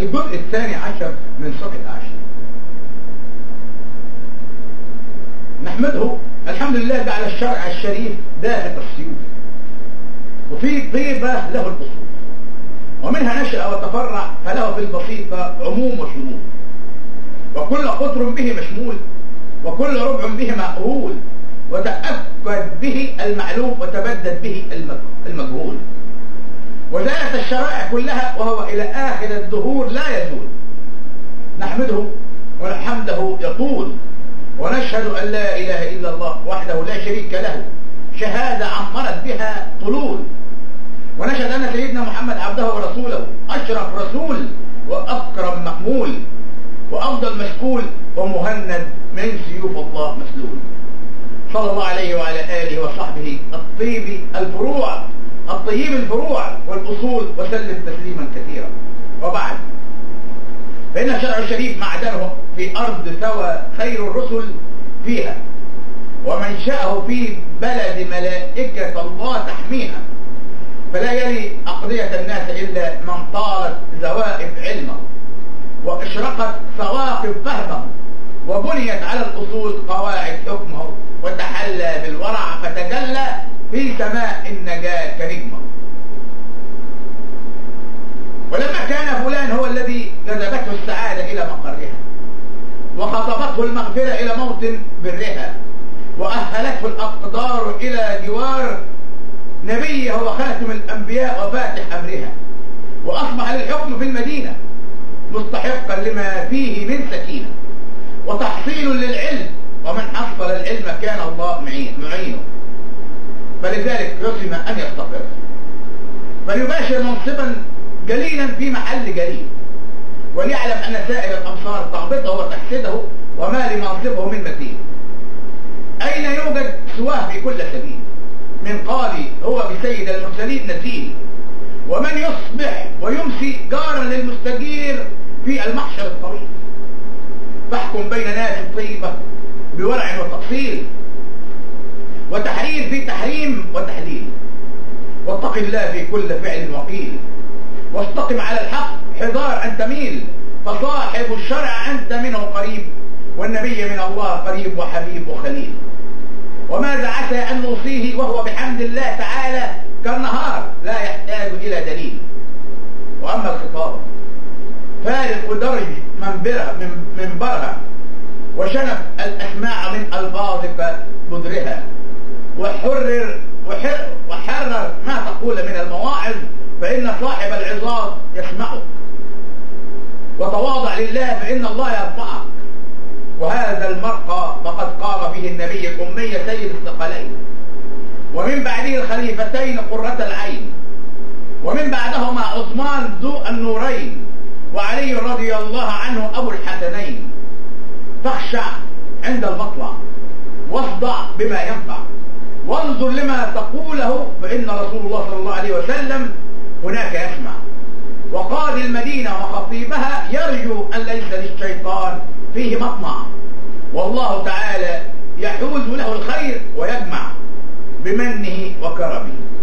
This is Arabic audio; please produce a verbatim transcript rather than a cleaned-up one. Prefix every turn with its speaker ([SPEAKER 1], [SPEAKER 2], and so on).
[SPEAKER 1] الجزء الثاني عشر من سورة العشر. نحمده الحمد لله جعل الشرع الشريف داخل السيوف، وفي طيبة له الأصول، ومنها نشأ وتفرع، فله في البسيطة عموم وشمول، وكل قطر به مشمول، وكل ربع به مأهول، وتأكد به المعلوم وتبدد به المجهول، وزالت الشرائع كلها وهو إلى آخر الدهور لا يزول. نحمده وحمده يطول، ونشهد أن لا إله إلا الله وحده لا شريك له شهادة عمرت بها طلول، ونشهد أن سيدنا محمد عبده ورسوله أشرف رسول وأكرم مأمول وأفضل مشكول ومهند من سيوف الله مسلول، صلى الله عليه وعلى آله وصحبه الطيب الفروع الطيب الفروع والأصول، وسلم تسليما كثيرا. وبعد، فإن الشرع الشريف معدنه في أرض ثوى خير الرسل فيها، ومنشأه في بلد ملائكة الله تحميها، فلا يلي أقضية الناس إلا من طالت زوائف علمه، واشرقت ثواقب فهمه، وبنيت على الأصول قواعد حكمه، وتحلى بالورع فتجلى في سماء النجاة كنجمه. ولما كان فلان هو الذي جذبته السعادة إلى مقرها، وخطبته المغفرة إلى موطن برها، وأهلته الأقدار إلى جوار نبيه وخاتم الأنبياء وفاتح أمرها، وأصبح للحكم في المدينة مستحقا لما فيه من سكينة وتحصيل للعلم، ومن حصل العلم كان الله معينه، فلذلك رسم أن يستقر، بل يباشر منصبا جليلا في محل جليل، وليعلم أن سائر الأمصار تغبطه وتحسده، وما لمنصبه من مثيل. أين يوجد سواه في كل سبيل؟ من قاضي هو بسيد المرسلين نزيل، ومن يصبح ويمسي جارا للمستجير في المحشر الطويل. فاحكم بين ناس طيبة بورع وتأصيل، وتحرير في تحريم وتحليل، واتق الله في كل فعل وقيل، واستقم على الحق حذار أن تميل، فصاحب الشرع أنت منه قريب، والنبي من الله قريب وحبيب وخليل. وماذا عسى أن نوصيه وهو بحمد الله تعالى كالنهار لا يحتاج إلى دليل. وأما الخطاب فارق درج منبرها منبرها، وشنف الأسماع من ألفاظك بدرها، وحرر وحر وحرر ما تقول من المواعظ، فإن صاحب العظاظ يسمعك، وتواضع لله فإن الله يرفعك. وهذا المرقى فقد قام به النبي الأمي سيد الثقلين، ومن بعده الخليفتين قرة العين، ومن بعدهما عثمان ذو النورين، وعلي رضي الله عنه أبو الحسنين. فاخشع عند المطلع، واصدع بما ينفع، وانظر لما تقوله، فإن رسول الله صلى الله عليه وسلم هناك يسمع. وقاضي المدينة وخطيبها يرجو أن ليس للشيطان فيه مطمع، والله تعالى يحوز له الخير ويجمع بمنه وكرمه.